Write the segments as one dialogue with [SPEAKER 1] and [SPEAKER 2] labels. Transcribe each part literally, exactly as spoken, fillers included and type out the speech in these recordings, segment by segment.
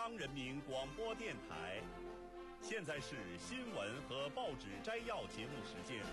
[SPEAKER 1] 央人民广播电台。现在是新闻和报纸摘要节目时间。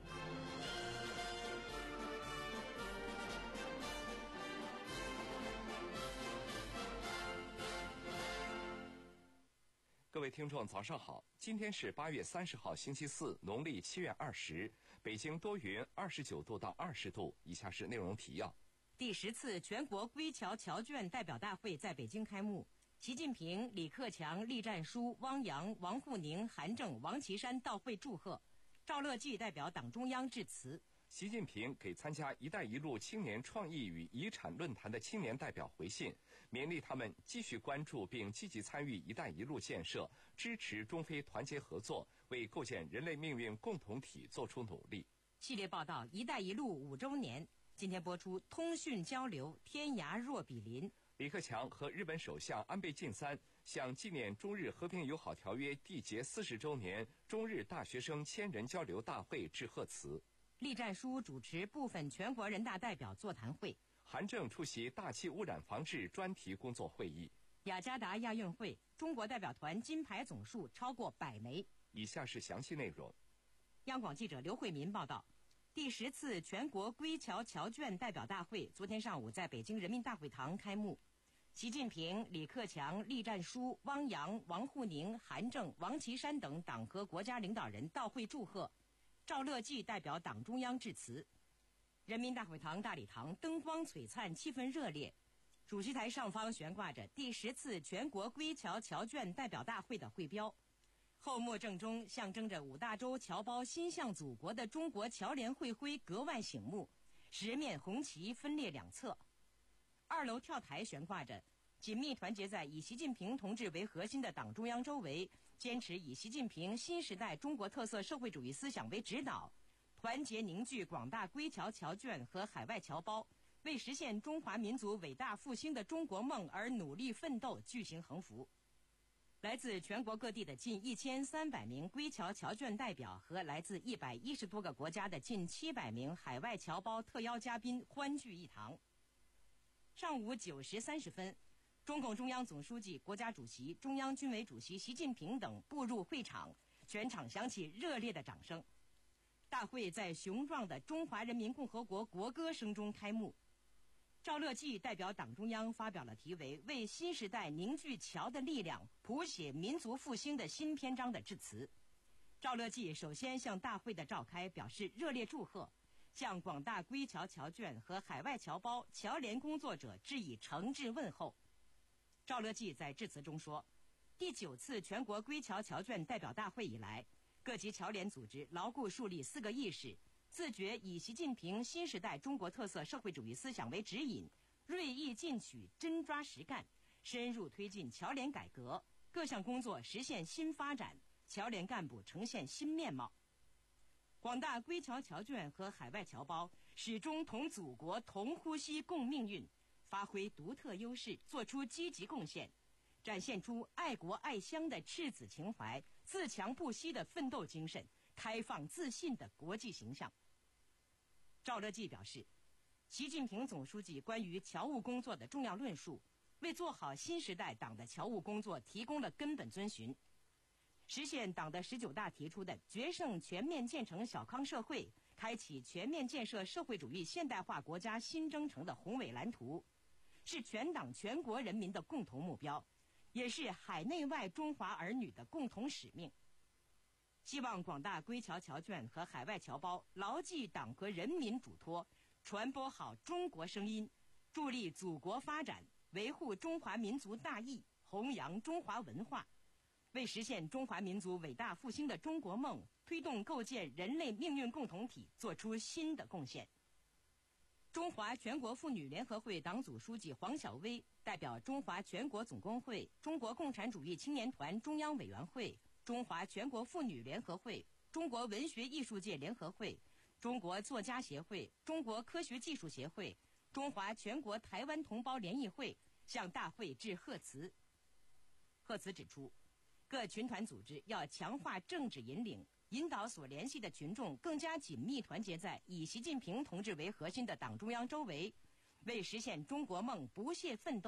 [SPEAKER 2] 各位听众早上好，今天是八月三十号星期四，农历七月二十，北京多云，二十九度到二十度。以下是内容提要。
[SPEAKER 3] 第十次全国归侨侨眷代表大会在北京开幕，习近平、李克强、栗战书、汪洋、王沪宁、韩正、王岐山到会祝贺，赵乐际代表党中央致辞。
[SPEAKER 2] 习近平给参加“一带一路”青年创意与遗产论坛的青年代表回信，勉励他们继续关注并积极参与“一带一路”建设，支持中非团结合作，为构建人类命运共同体做出努力。
[SPEAKER 3] 系列报道“一带一路”五周年，今天播出通讯交流，天涯若比邻。
[SPEAKER 2] 李克强和日本首相安倍晋三向纪念中日和平友好条约缔结四十周年中日大学生千人交流大会致贺词。
[SPEAKER 3] 栗战书主持部分全国人大代表座谈会，
[SPEAKER 2] 韩正出席大气污染防治专题工作会议。
[SPEAKER 3] 雅加达亚运会，中国代表团金牌总数超过百枚。
[SPEAKER 2] 以下是详细内容。
[SPEAKER 3] 央广记者刘慧民报道，第十次全国归侨侨眷代表大会昨天上午在北京人民大会堂开幕。习近平、李克强、栗战书、汪洋、王沪宁、韩正、王岐山等党和国家领导人到会祝贺，赵乐际代表党中央致辞。人民大会堂大礼堂灯光璀璨，气氛热烈。主席台上方悬挂着第十次全国归侨侨眷代表大会的会标，后幕正中象征着五大洲侨胞心向祖国的中国侨联会徽格外醒目，十面红旗分列两侧。二楼跳台悬挂着紧密团结在以习近平同志为核心的党中央周围，坚持以习近平新时代中国特色社会主义思想为指导，团结凝聚广大归侨侨眷和海外侨胞，为实现中华民族伟大复兴的中国梦而努力奋斗，巨行横幅。来自全国各地的近一千三百名归侨侨眷代表和来自一百一十多个国家的近七百名海外侨胞特邀嘉宾欢聚一堂。上午九时三十分，中共中央总书记、国家主席、中央军委主席习近平等步入会场，全场响起热烈的掌声。大会在雄壮的中华人民共和国国歌声中开幕。赵乐际代表党中央发表了题为“为新时代凝聚侨的力量，谱写民族复兴的新篇章”的致辞。赵乐际首先向大会的召开表示热烈祝贺，向广大归侨侨眷和海外侨胞、侨联工作者致以诚挚问候。赵乐际在致辞中说，第九次全国归侨侨眷代表大会以来，各级侨联组织牢固树立四个意识，自觉以习近平新时代中国特色社会主义思想为指引，锐意进取，真抓实干，深入推进侨联改革，各项工作实现新发展，侨联干部呈现新面貌。广大归侨侨眷和海外侨胞始终同祖国同呼吸共命运，发挥独特优势，做出积极贡献，展现出爱国爱乡的赤子情怀，自强不息的奋斗精神，开放自信的国际形象。赵乐际表示，习近平总书记关于侨务工作的重要论述，为做好新时代党的侨务工作提供了根本遵循，实现党的十九大提出的决胜全面建成小康社会，开启全面建设社会主义现代化国家新征程的宏伟蓝图，是全党全国人民的共同目标，也是海内外中华儿女的共同使命。希望广大归侨侨眷和海外侨胞牢记党和人民嘱托，传播好中国声音，助力祖国发展，维护中华民族大义，弘扬中华文化，为实现中华民族伟大复兴的中国梦，推动构建人类命运共同体做出新的贡献。中华全国妇女联合会党组书记黄晓薇代表中华全国总工会、中国共产主义青年团中央委员会、中华全国妇女联合会、中国文学艺术界联合会、中国作家协会、中国科学技术协会、中华全国台湾同胞联谊会向大会致贺词。贺词指出，各群团组织要强化政治引领，引导所联系的群众更加紧密团结在以习近平同志为核心的党中央周围，为实现中国梦不懈奋斗，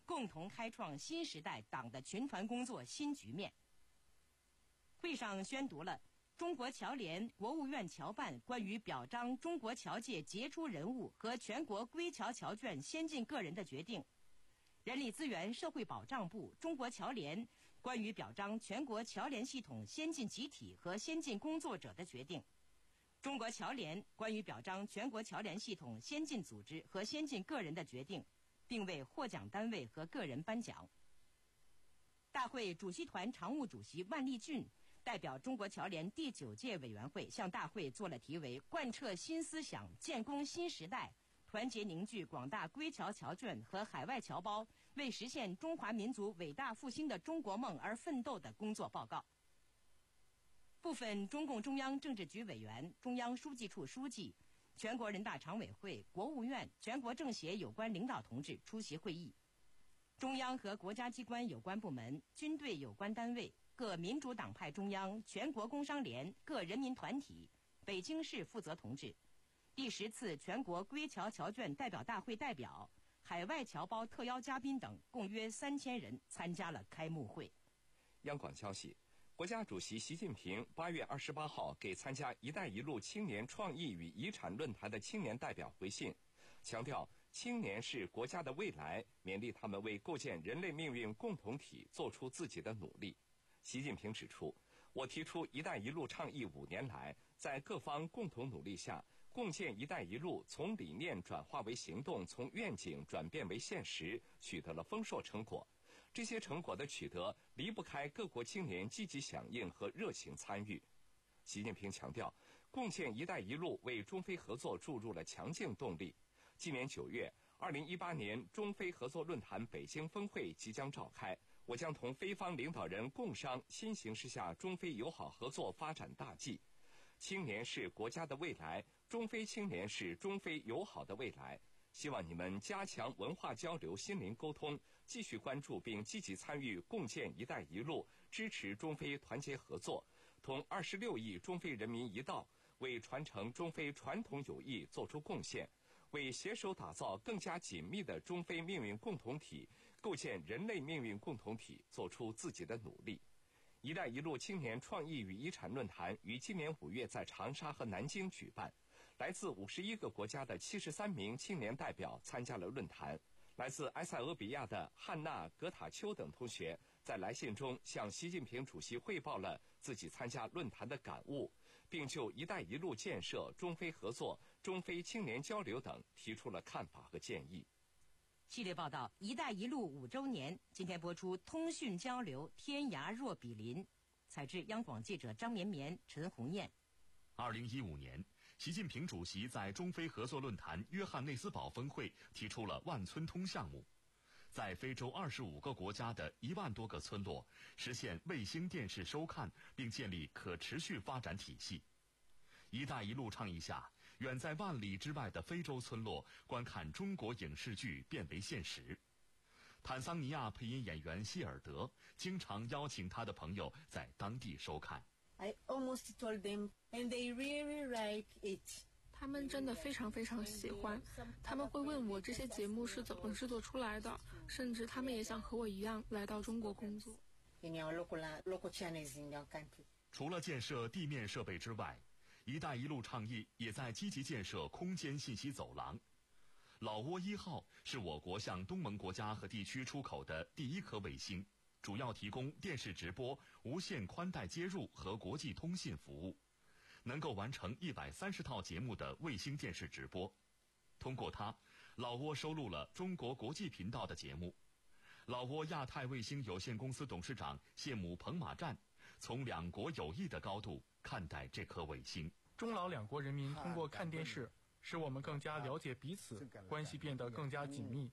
[SPEAKER 3] 共同开创新时代党的群团工作新局面。会上宣读了中国侨联、国务院侨办关于表彰中国侨界杰出人物和全国归侨侨眷先进个人的决定，人力资源社会保障部、中国侨联关于表彰全国侨联系统先进集体和先进工作者的决定，中国侨联关于表彰全国侨联系统先进组织和先进个人的决定，并为获奖单位和个人颁奖。大会主席团常务主席万立俊代表中国侨联第九届委员会向大会做了题为“贯彻新思想，建功新时代，团结凝聚广大归侨侨眷和海外侨胞，为实现中华民族伟大复兴的中国梦而奋斗”的工作报告。部分中共中央政治局委员、中央书记处书记、全国人大常委会、国务院、全国政协有关领导同志出席会议。中央和国家机关有关部门、军队有关单位、各民主党派中央、全国工商联、各人民团体、北京市负责同志、第十次全国归侨侨眷代表大会代表、海外侨胞特邀嘉宾等共约三千人参加了开幕会。
[SPEAKER 2] 央广消息，国家主席习近平八月二十八号给参加“一带一路”青年创意与遗产论坛的青年代表回信，强调青年是国家的未来，勉励他们为构建人类命运共同体做出自己的努力。习近平指出，我提出“一带一路”倡议五年来，在各方共同努力下，共建“一带一路”从理念转化为行动，从愿景转变为现实，取得了丰硕成果。这些成果的取得离不开各国青年积极响应和热情参与。习近平强调，共建“一带一路”为中非合作注入了强劲动力。今年九月，二零一八年中非合作论坛北京峰会即将召开，我将同非方领导人共商新形势下中非友好合作发展大计。青年是国家的未来，中非青年是中非友好的未来。希望你们加强文化交流、心灵沟通，继续关注并积极参与共建“一带一路”，支持中非团结合作，同二十六亿中非人民一道，为传承中非传统友谊做出贡献，为携手打造更加紧密的中非命运共同体、构建人类命运共同体做出自己的努力。“一带一路”青年创意与遗产论坛于今年五月在长沙和南京举办，来自五十一个国家的七十三名青年代表参加了论坛。来自埃塞俄比亚的汉娜·格塔丘等同学在来信中向习近平主席汇报了自己参加论坛的感悟，并就“一带一路”建设、中非合作、中非青年交流等提出了看法和建议。
[SPEAKER 3] 系列报道“一带一路”五周年，今天播出通讯交流，天涯若比邻。采制央广记者张绵绵、陈红艳。
[SPEAKER 4] 二零一五年，习近平主席在中非合作论坛约翰内斯堡峰会提出了万村通项目，在非洲二十五个国家的一万多个村落实现卫星电视收看，并建立可持续发展体系。“一带一路”倡议下，远在万里之外的非洲村落观看中国影视剧变为现实。坦桑尼亚配音演员希尔德经常邀请他的朋友在当地收看。
[SPEAKER 5] I almost told them, and they really like it.
[SPEAKER 6] 他们真的非常非常喜欢，他们会问我这些节目是怎么制作出来的，甚至他们也想和我一样来到中国工作。
[SPEAKER 5] In your local, local channels in your country.
[SPEAKER 4] 除了建设地面设备之外，“一带一路”倡议也在积极建设空间信息走廊。老挝一号是我国向东盟国家和地区出口的第一颗卫星，主要提供电视直播、无线宽带接入和国际通信服务，能够完成一百三十套节目的卫星电视直播。通过它，老挝收录了中国国际频道的节目。老挝亚太卫星有限公司董事长谢姆彭马占从两国友谊的高度看待这颗卫星。
[SPEAKER 7] 中老两国人民通过看电视，使我们更加了解彼此，关系变得更加紧密。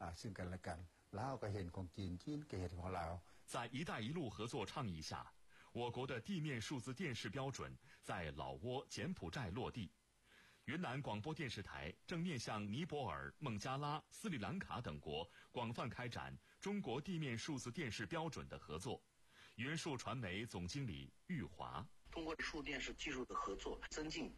[SPEAKER 4] 在“一带一路”合作倡议下，我国的地面数字电视标准在老挝、柬埔寨落地。云南广播电视台正面向尼泊尔、孟加拉、斯里兰卡等国广泛开展中国地面数字电视标准的合作。云数传媒总经理玉华：
[SPEAKER 8] 通过数电视技术的合作，增进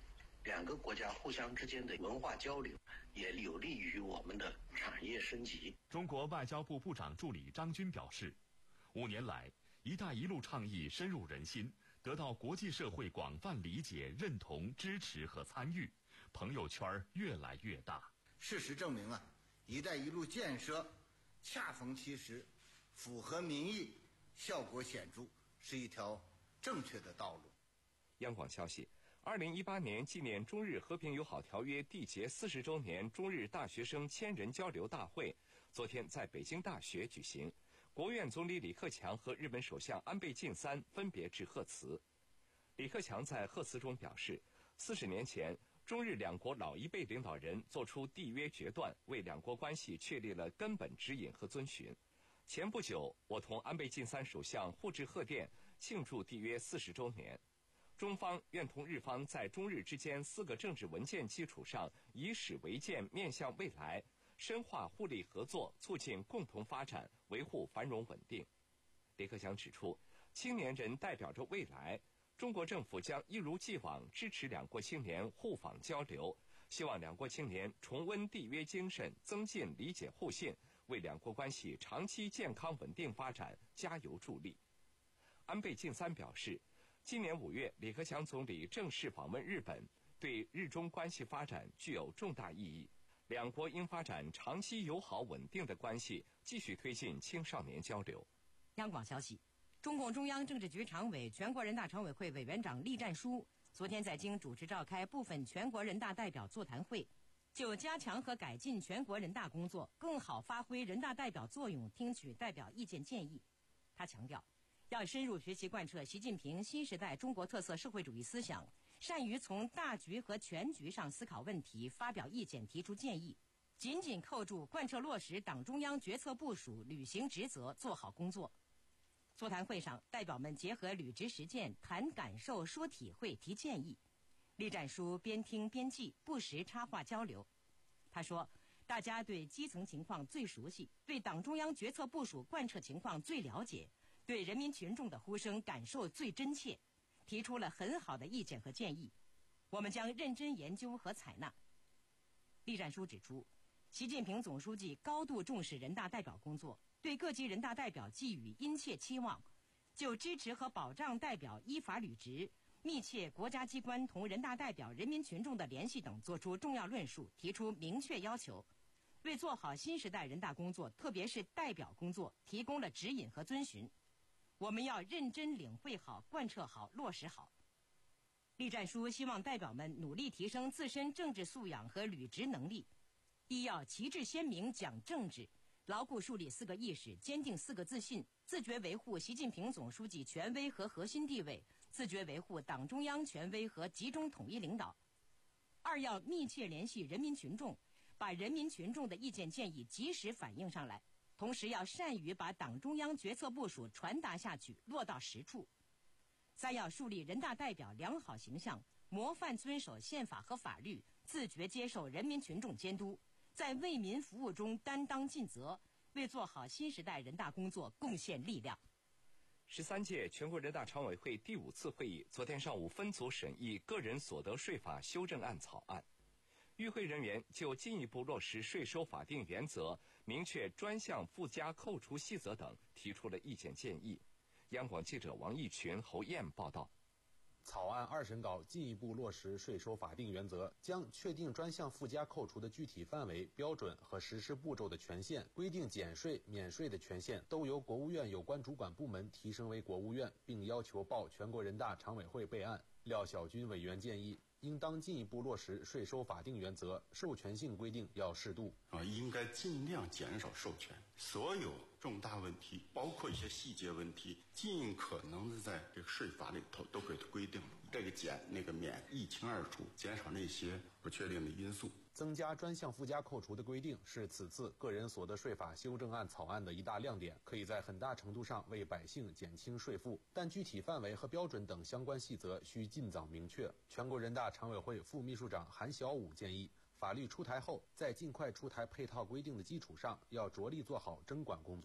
[SPEAKER 8] 两个国家互相之间的文化交流，也有利于我们的产业升级。
[SPEAKER 4] 中国外交部部长助理张军表示，五年来“一带一路”倡议深入人心，得到国际社会广泛理解、认同、支持和参与，朋友圈越来越大。
[SPEAKER 9] 事实证明啊，“一带一路”建设恰逢其时，符合民意，效果显著，是一条正确的道路。
[SPEAKER 2] 央广消息，二零一八年纪念中日和平友好条约缔结四十周年中日大学生千人交流大会昨天在北京大学举行，国务院总理李克强和日本首相安倍晋三分别致贺词。李克强在贺词中表示，四十年前，中日两国老一辈领导人作出缔约决断，为两国关系确立了根本指引和遵循。前不久，我同安倍晋三首相互致贺电，庆祝缔约四十周年。中方愿同日方在中日之间四个政治文件基础上，以史为鉴，面向未来，深化互利合作，促进共同发展，维护繁荣稳定。李克强指出，青年人代表着未来，中国政府将一如既往支持两国青年互访交流，希望两国青年重温缔约精神，增进理解互信，为两国关系长期健康稳定发展加油助力。安倍晋三表示，今年五月，李克强总理正式访问日本，对日中关系发展具有重大意义。两国应发展长期友好稳定的关系，继续推进青少年交流。
[SPEAKER 3] 央广消息，中共中央政治局常委、全国人大常委会委员长栗战书昨天在京主持召开部分全国人大代表座谈会，就加强和改进全国人大工作，更好发挥人大代表作用，听取代表意见建议。他强调，要深入学习贯彻习近平新时代中国特色社会主义思想，善于从大局和全局上思考问题，发表意见，提出建议，紧紧扣住贯彻落实党中央决策部署，履行职责，做好工作。座谈会上，代表们结合履职实践，谈感受、说体会、提建议。栗战书边听边记，不时插话交流。他说，大家对基层情况最熟悉，对党中央决策部署贯彻情况最了解，对人民群众的呼声感受最真切，提出了很好的意见和建议，我们将认真研究和采纳。栗战书指出，习近平总书记高度重视人大代表工作，对各级人大代表寄予殷切期望，就支持和保障代表依法履职，密切国家机关同人大代表人民群众的联系等作出重要论述，提出明确要求，为做好新时代人大工作，特别是代表工作提供了指引和遵循。我们要认真领会好、贯彻好、落实好。栗战书希望代表们努力提升自身政治素养和履职能力，一要旗帜鲜明讲政治，牢固树立四个意识，坚定四个自信，自觉维护习近平总书记权威和核心地位，自觉维护党中央权威和集中统一领导。二要密切联系人民群众，把人民群众的意见建议及时反映上来，同时要善于把党中央决策部署传达下去，落到实处。三要树立人大代表良好形象，模范遵守宪法和法律，自觉接受人民群众监督，在为民服务中担当尽责，为做好新时代人大工作贡献力量。
[SPEAKER 2] 十三届全国人大常委会第五次会议昨天上午分组审议个人所得税法修正案草案，与会人员就进一步落实税收法定原则、明确专项附加扣除细则等提出了意见建议。央广记者王义群、侯燕报道。
[SPEAKER 10] 草案二审稿进一步落实税收法定原则，将确定专项附加扣除的具体范围、标准和实施步骤的权限，规定减税、免税的权限都由国务院有关主管部门提升为国务院，并要求报全国人大常委会备案。廖小军委员建议，应当进一步落实税收法定原则，授权性规定要适度。
[SPEAKER 11] 啊，应该尽量减少授权，所有重大问题，包括一些细节问题，尽可能的在这个税法里头都给它规定，这个减那个免一清二楚，减少那些不确定的因素。
[SPEAKER 10] 增加专项附加扣除的规定是此次个人所得税法修正案草案的一大亮点，可以在很大程度上为百姓减轻税负，但具体范围和标准等相关细则需尽早明确。全国人大常委会副秘书长韩小武建议，法律出台后，在尽快出台配套规定的基础上，要着力做好征管工作。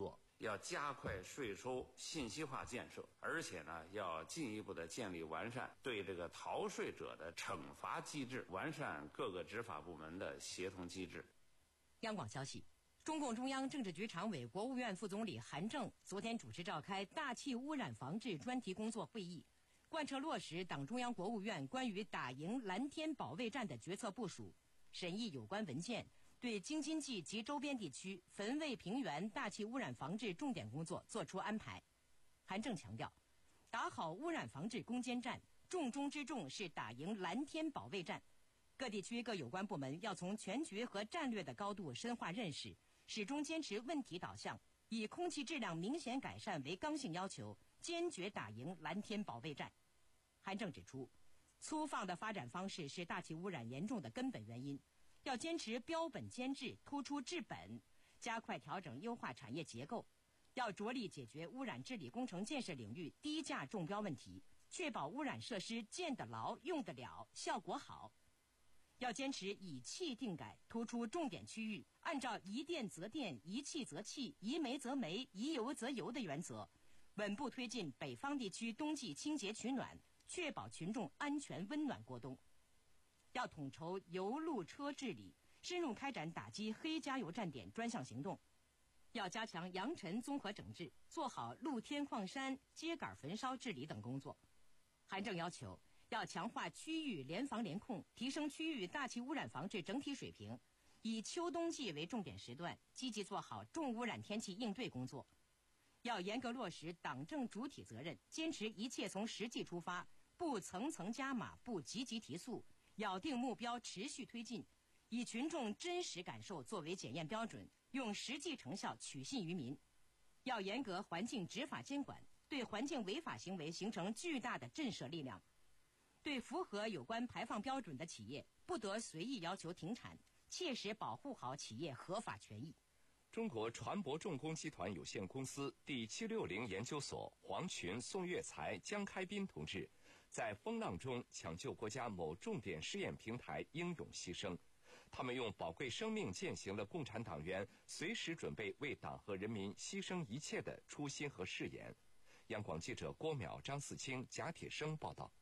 [SPEAKER 12] 要加快税收信息化建设，而且呢，要进一步的建立完善对这个逃税者的惩罚机制，完善各个执法部门的协同机制。
[SPEAKER 3] 央广消息，中共中央政治局常委、国务院副总理韩正昨天主持召开大气污染防治专题工作会议，贯彻落实党中央、国务院关于打赢蓝天保卫战的决策部署，审议有关文件，对京津冀及周边地区汾渭平原大气污染防治重点工作作出安排。韩正强调，打好污染防治攻坚战，重中之重是打赢蓝天保卫战。各地区各有关部门要从全局和战略的高度深化认识，始终坚持问题导向，以空气质量明显改善为刚性要求，坚决打赢蓝天保卫战。韩正指出，粗放的发展方式是大气污染严重的根本原因，要坚持标本兼治，突出治本，加快调整优化产业结构，要着力解决污染治理工程建设领域低价中标问题，确保污染设施建得牢、用得了、效果好。要坚持以气定改，突出重点区域，按照宜电则电、宜气则气、宜煤则煤、宜油则油的原则，稳步推进北方地区冬季清洁取暖，确保群众安全温暖过冬。要统筹油路车治理，深入开展打击黑加油站点专项行动。要加强扬尘综合整治，做好露天矿山、秸秆焚烧治理等工作。韩正要求，要强化区域联防联控，提升区域大气污染防治整体水平，以秋冬季为重点时段，积极做好重污染天气应对工作。要严格落实党政主体责任，坚持一切从实际出发，不层层加码，不积极提速，咬定目标持续推进，以群众真实感受作为检验标准，用实际成效取信于民。要严格环境执法监管，对环境违法行为形成巨大的震慑力量。对符合有关排放标准的企业，不得随意要求停产，切实保护好企业合法权益。
[SPEAKER 2] 中国船舶重工集团有限公司第七六零研究所黄群、宋岳才、江开斌同志在风浪中抢救国家某重点试验平台，英勇牺牲。他们用宝贵生命践行了共产党员随时准备为党和人民牺牲一切的初心和誓言。央广记者郭淼、张四清、贾铁生报道。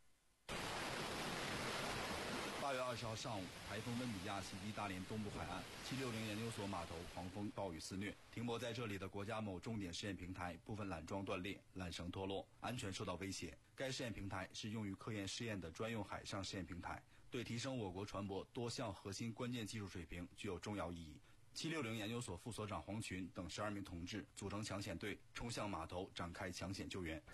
[SPEAKER 13] 八月二十号上午，台风温比亚袭击大连东部海岸，七六零研究所码头狂风暴雨肆虐，停泊在这里的国家某重点试验平台部分缆桩断裂，缆绳脱落，安全受到威胁。该试验平台是用于科研试验的专用海上试验平台，对提升我国船舶多项核心关键技术水平具有重要意义。七六零研究所副所长黄群等十二名同志组成抢险队，冲向码头展开抢险救援。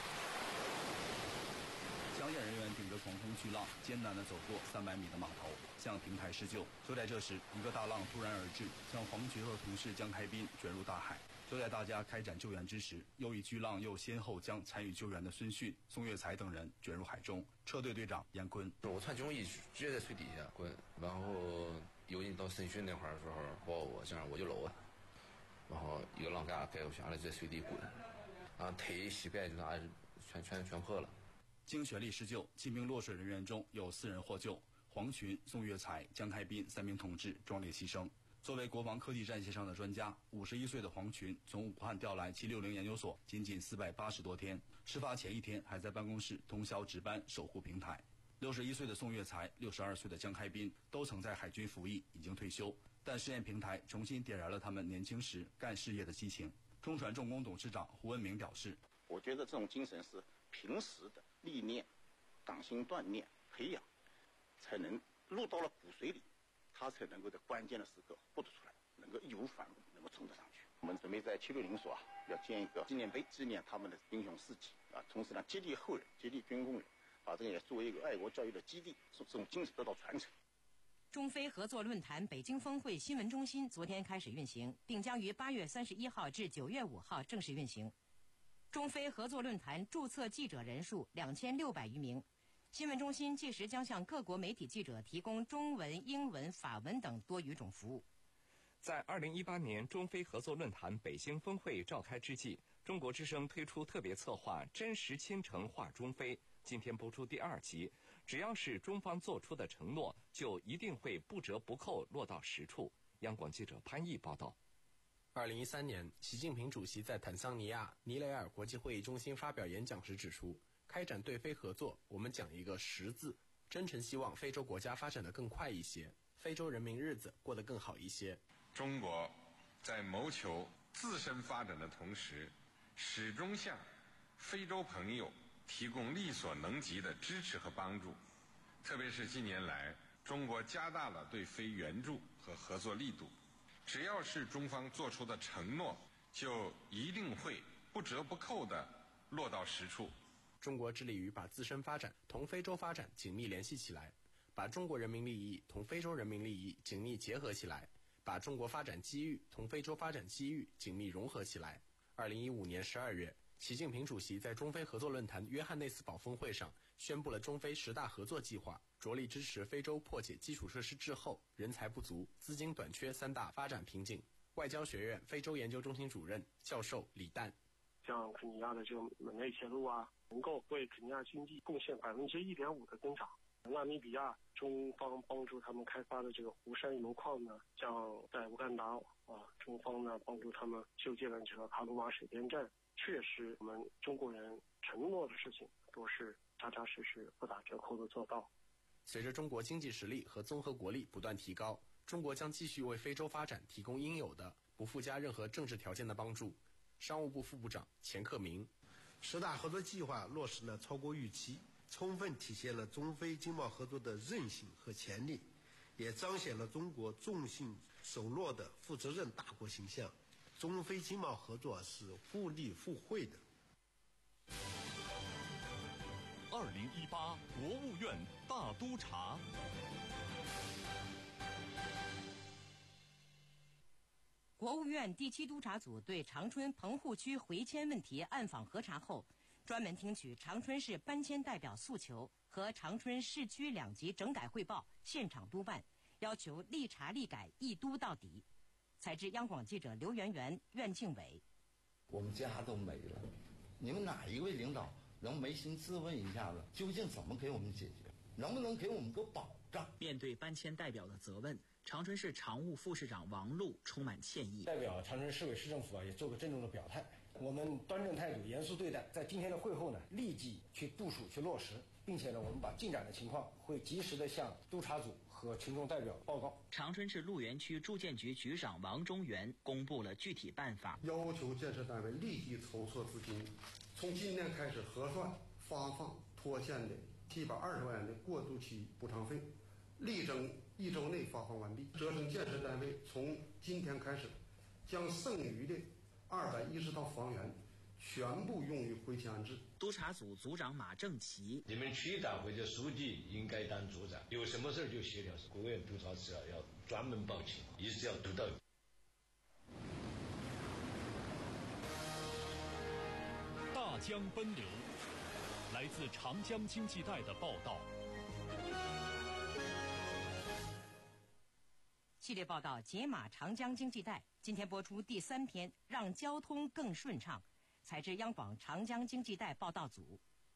[SPEAKER 13] 抢险人员顶着狂风巨浪，艰难地走过三百米的码头，向平台施救。就在这时，一个大浪突然而至，将黄群和同事江开斌卷入大海。就在大家开展救援之时，又一巨浪又先后将参与救援的孙迅、宋岳才等人卷入海中。车队队长严坤：
[SPEAKER 14] 我穿救生衣直接在水底下滚，然后游进到孙迅那块儿的时候，抱我，这样我就搂啊，然后一个浪盖盖过去，完了在水底滚，啊，腿、膝盖就啥全全全破了。
[SPEAKER 13] 经全力施救，七名落水人员中有四人获救，黄群、宋岳才、江开斌三名同志壮烈牺牲。作为国防科技战线上的专家，五十一岁的黄群从武汉调来七六零研究所仅仅四百八十多天，事发前一天还在办公室通宵值班守护平台。六十一岁的宋岳才、六十二岁的江开斌都曾在海军服役，已经退休，但试验平台重新点燃了他们年轻时干事业的激情。中船重工董事长胡文明表示：
[SPEAKER 15] 我觉得这种精神是平时的历练、党性锻炼、培养，才能入到了骨髓里，他才能够在关键的时刻活得出来，能够义无反顾，能够冲得上去。我们准备在七六零所啊，要建一个纪念碑，纪念他们的英雄事迹啊，同时呢，激励后人，激励军工人，把这个也作为一个爱国教育的基地，使这种精神得到传承。
[SPEAKER 3] 中非合作论坛北京峰会新闻中心昨天开始运行，并将于八月三十一号至九月五号正式运行。中非合作论坛注册记者人数两千六百余名，新闻中心届时将向各国媒体记者提供中文、英文、法文等多语种服务。
[SPEAKER 2] 在二零一八年中非合作论坛北京峰会召开之际，中国之声推出特别策划《真实倾城话中非》，今天播出第二集。只要是中方做出的承诺，就一定会不折不扣落到实处。央广记者潘毅报道。
[SPEAKER 16] 二零一三年，习近平主席在坦桑尼亚尼雷尔国际会议中心发表演讲时指出，开展对非合作，我们讲一个实字，真诚希望非洲国家发展得更快一些，非洲人民日子过得更好一些。
[SPEAKER 17] 中国在谋求自身发展的同时，始终向非洲朋友提供力所能及的支持和帮助，特别是近年来，中国加大了对非援助和合作力度。只要是中方做出的承诺，就一定会不折不扣地落到实处。
[SPEAKER 16] 中国致力于把自身发展同非洲发展紧密联系起来，把中国人民利益同非洲人民利益紧密结合起来，把中国发展机遇同非洲发展机遇紧密融合起来。二零一五年十二月，习近平主席在中非合作论坛约翰内斯堡峰会上宣布了中非十大合作计划，着力支持非洲破解基础设施滞后、人才不足、资金短缺三大发展瓶颈。外交学院非洲研究中心主任教授李诞，
[SPEAKER 18] 像肯尼亚的这个门内铁路啊，能够为肯尼亚经济贡献百分之一点五的增长。纳米比亚中方帮助他们开发的这个湖山油矿呢，像在乌干达啊，中方呢帮助他们修建了这个卡鲁马水电站。确实，我们中国人承诺的事情都是扎扎实实、不打折扣的做到。
[SPEAKER 16] 随着中国经济实力和综合国力不断提高，中国将继续为非洲发展提供应有的、不附加任何政治条件的帮助。商务部副部长钱克明，
[SPEAKER 19] 十大合作计划落实了超过预期，充分体现了中非经贸合作的韧性和潜力，也彰显了中国重信守诺的负责任大国形象。中非经贸合作是互利互惠的。
[SPEAKER 1] 二零一八国务院大督查。
[SPEAKER 3] 国务院第七督查组对长春棚户区回迁问题暗访核查后，专门听取长春市搬迁代表诉求和长春市区两级整改汇报，现场督办，要求立查立改，一督到底。采自央广记者刘媛媛、苑庆伟。
[SPEAKER 20] 我们家都没了，你们哪一位领导能扪心自问一下子，究竟怎么给我们解决？能不能给我们个保障？
[SPEAKER 21] 面对搬迁代表的责问，长春市常务副市长王璐充满歉意。
[SPEAKER 22] 代表长春市委市政府啊，也做个郑重的表态，我们端正态度，严肃对待，在今天的会后呢，立即去部署、去落实，并且呢，我们把进展的情况会及时的向督查组和群众代表报告。
[SPEAKER 21] 长春市鹿园区住建局局长王中元公布了具体办法，
[SPEAKER 23] 要求建设单位立即筹措资金，从今年开始核算发放拖欠的七百二十万元的过渡期补偿费，力争一周内发放完毕。折成建设单位从今天开始，将剩余的二百一十套房源全部用于回迁安置。
[SPEAKER 21] 督查组组长马正奇，
[SPEAKER 24] 你们区党或者书记应该当组长，有什么事就协调。国务院督查室要专门报请，一直要督到底。
[SPEAKER 1] 大江奔流，来自长江经济带的报道。
[SPEAKER 3] 系列报道《解码长江经济带》，今天播出第三篇，让交通更顺畅。采自央广长江经济带报道组。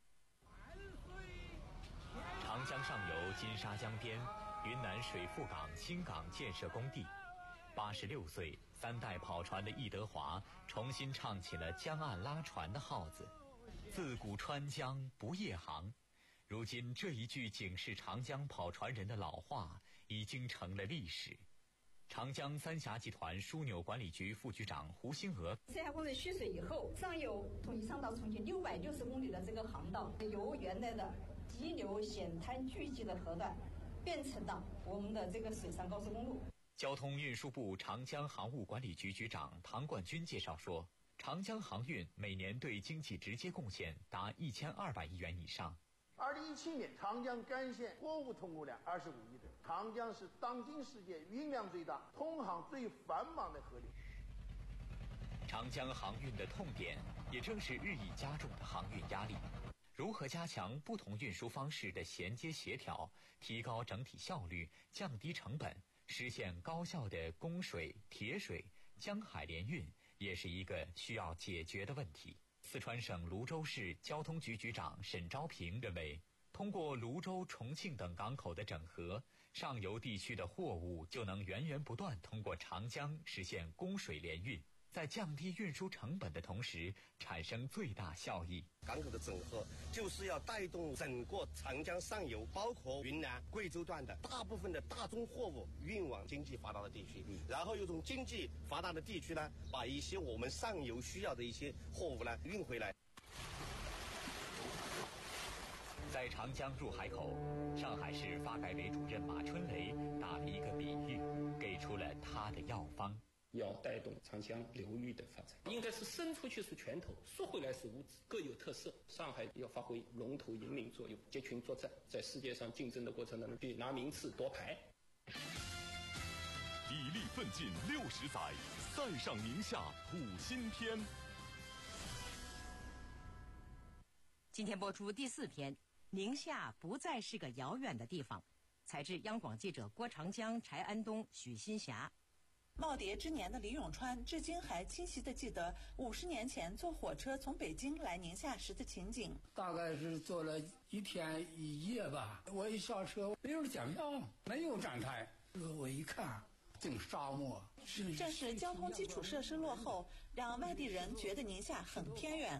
[SPEAKER 25] 长江上游金沙江边，云南水富港新港建设工地，八十六岁三代跑船的易德华重新唱起了江岸拉船的号子。自古川江不夜航，如今这一句警示长江跑船人的老话已经成了历史。长江三峡集团枢纽管理局副局长胡新娥，
[SPEAKER 26] 三峡工程蓄水以后，上游从宜昌到重庆六百六十公里的这个航道，由原来的急流险滩聚集的河段，变成了我们的这个水上高速公路。
[SPEAKER 25] 交通运输部长江航务管理局局长唐冠军介绍说，长江航运每年对经济直接贡献达一千二百亿元以上。
[SPEAKER 27] 二零一七年，长江干线货物通过量二十五亿吨，长江是当今世界运量最大、通航最繁忙的河流。
[SPEAKER 25] 长江航运的痛点，也正是日益加重的航运压力。如何加强不同运输方式的衔接协调，提高整体效率，降低成本，实现高效的公水、铁水、江海联运，也是一个需要解决的问题。四川省泸州市交通局局长沈昭平认为，通过泸州、重庆等港口的整合， 上游地区的货物就能源源不断通过长江实现供水联运，在降低运输成本的同时产生最大效益。
[SPEAKER 4] 港口的整合就是要带动整个长江上游，包括云南、贵州段的大部分的大宗货物运往经济发达的地区，然后又从经济发达的地区呢，把一些我们上游需要的一些货物呢运回来。
[SPEAKER 25] 在长江入海口，上海市发改委主任马春雷打了一个比喻，给出了他的药方。
[SPEAKER 5] 要带动长江流域的发展，应该是伸出去是拳头，缩回来是五指，各有特色。上海要发挥龙头引领作用，结群作战，在世界上竞争的过程当中去拿名次夺牌。
[SPEAKER 6] 砥砺奋进六十载，塞上宁夏谱新篇。
[SPEAKER 3] 今天播出第四篇，宁夏不再是个遥远的地方。采自央广记者郭长江、柴安东、许新霞。
[SPEAKER 7] 耄耋之年的李永川至今还清晰地记得五十年前坐火车从北京来宁夏时的情景。
[SPEAKER 8] 大概是坐了一天一夜吧，我一下车没有检票，没有展开，我一看正沙漠。
[SPEAKER 7] 正是交通基础设施落后，让外地人觉得宁夏很偏远。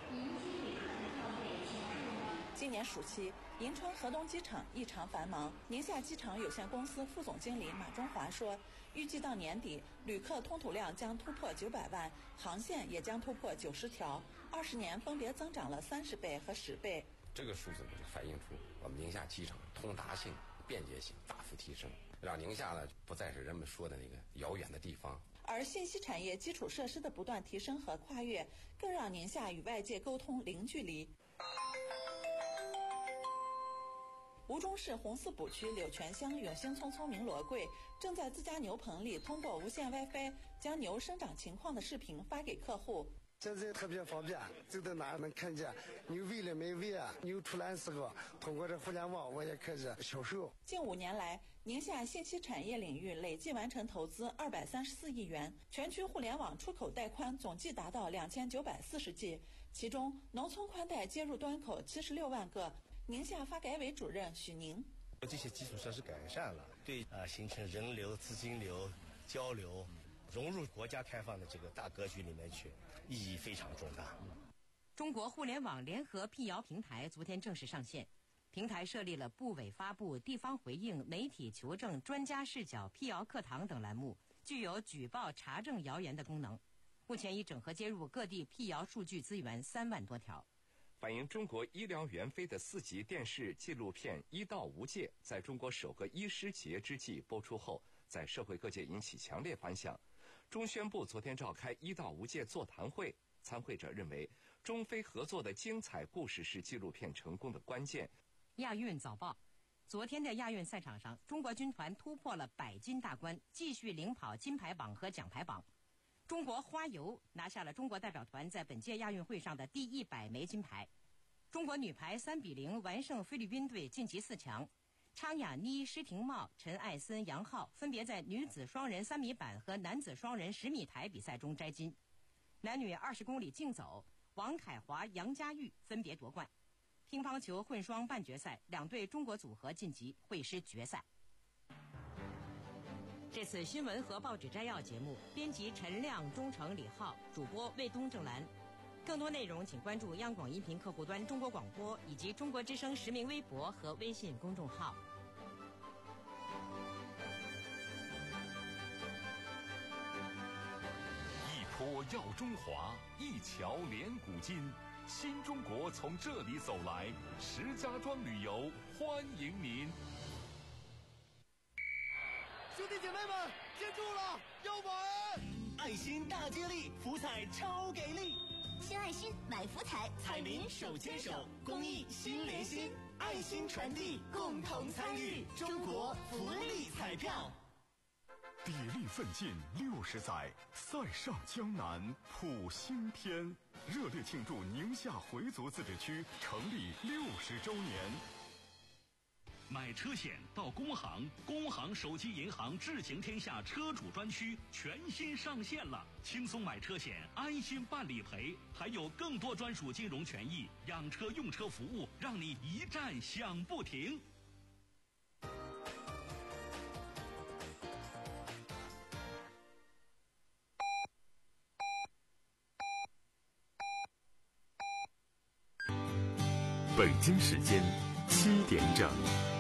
[SPEAKER 7] 今年暑期，银川河东机场异常繁忙。宁夏机场有限公司副总经理马中华说，预计到年底，旅客通吐量将突破九百万，航线也将突破九十条，二十年分别增长了三十倍和十倍。
[SPEAKER 9] 这个数字呢，就反映出我们宁夏机场通达性、便捷性大幅提升，让宁夏呢不再是人们说的那个遥远的地方。
[SPEAKER 7] 而信息产业基础设施的不断提升和跨越，更让宁夏与外界沟通零距离。吴忠市红四堡区柳泉乡永兴村村民罗贵正在自家牛棚里通过无线 WiFi 将牛生长情况的视频发给客户。
[SPEAKER 11] 现在特别方便，走到哪能看见牛喂了没喂啊？牛出栏时候，通过这互联网我也可以销售。
[SPEAKER 7] 近五年来，宁夏信息产业领域累计完成投资二百三十四亿元，全区互联网出口带宽总计达到两千九百四十 G， 其中农村宽带接入端口七十六万个。宁夏发改委主任许宁，
[SPEAKER 4] 这些基础设施改善了，对啊形成人流、资金流、交流，融入国家开放的这个大格局里面去，意义非常重大。
[SPEAKER 3] 中国互联网联合辟谣平台昨天正式上线，平台设立了部委发布、地方回应、媒体求证、专家视角、辟谣课堂等栏目，具有举报、查证谣言的功能。目前已整合接入各地辟谣数据资源三万多条。
[SPEAKER 2] 反映中国医疗援非的四集电视纪录片《医道无界》在中国首个医师节之际播出后，在社会各界引起强烈反响。中宣部昨天召开医道无界座谈会，参会者认为，中非合作的精彩故事是纪录片成功的关键。
[SPEAKER 3] 亚运早报，昨天的亚运赛场上，中国军团突破了百金大关，继续领跑金牌榜和奖牌榜。中国花游拿下了中国代表团在本届亚运会上的第一百枚金牌。中国女排三比零完胜菲律宾队，晋级四强。昌雅妮、施廷懋、陈艾森、杨昊分别在女子双人三米板和男子双人十米台比赛中摘金。男女二十公里竞走，王凯华、杨佳玉分别夺冠。乒乓球混双半决赛，两队中国组合晋级会师决赛。这次新闻和报纸摘要节目，编辑陈亮、钟诚、李浩，主播魏东、郑兰。更多内容请关注央广音频客户端中国广播以及中国之声实名微博和微信公众号。
[SPEAKER 6] 一坡耀中华，一桥连古今。新中国从这里走来，石家庄旅游欢迎您。
[SPEAKER 28] 兄弟姐妹们，接住了，要玩！爱心大接力，福彩超给力！
[SPEAKER 29] 献爱心，买福彩，
[SPEAKER 28] 彩民手牵手，公益心连心，爱心传递，共同参与，中国福利彩票。
[SPEAKER 6] 砥砺奋进六十载，塞上江南谱新篇，热烈庆祝宁夏回族自治区成立六十周年。
[SPEAKER 30] 买车险到工行，工行手机银行智行天下车主专区全新上线了，轻松买车险，安心办理赔，还有更多专属金融权益，养车用车服务，让你一站享不停。
[SPEAKER 6] 北京时间七点整。